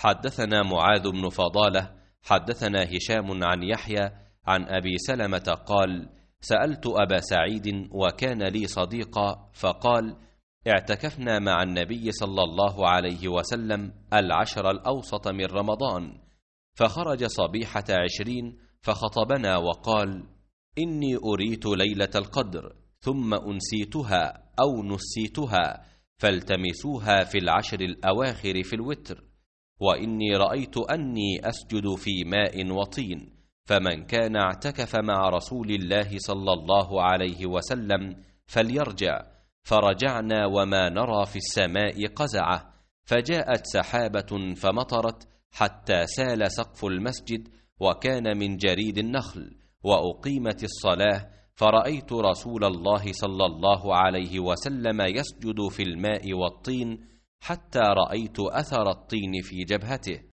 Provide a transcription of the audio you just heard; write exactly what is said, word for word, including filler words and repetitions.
حدثنا معاذ بن فضالة حدثنا هشام عن يحيى عن أبي سلمة قال: سألت أبا سعيد وكان لي صديقا فقال: اعتكفنا مع النبي صلى الله عليه وسلم العشر الأوسط من رمضان، فخرج صبيحة عشرين فخطبنا وقال: إني أريت ليلة القدر ثم أنسيتها أو نسيتها فالتمسوها في العشر الأواخر في الوتر، وإني رأيت أني أسجد في ماء وطين، فمن كان اعتكف مع رسول الله صلى الله عليه وسلم فليرجع. فرجعنا وما نرى في السماء قزعة، فجاءت سحابة فمطرت حتى سال سقف المسجد وكان من جريد النخل، وأقيمت الصلاة، فرأيت رسول الله صلى الله عليه وسلم يسجد في الماء والطين حتى رأيت أثر الطين في جبهته.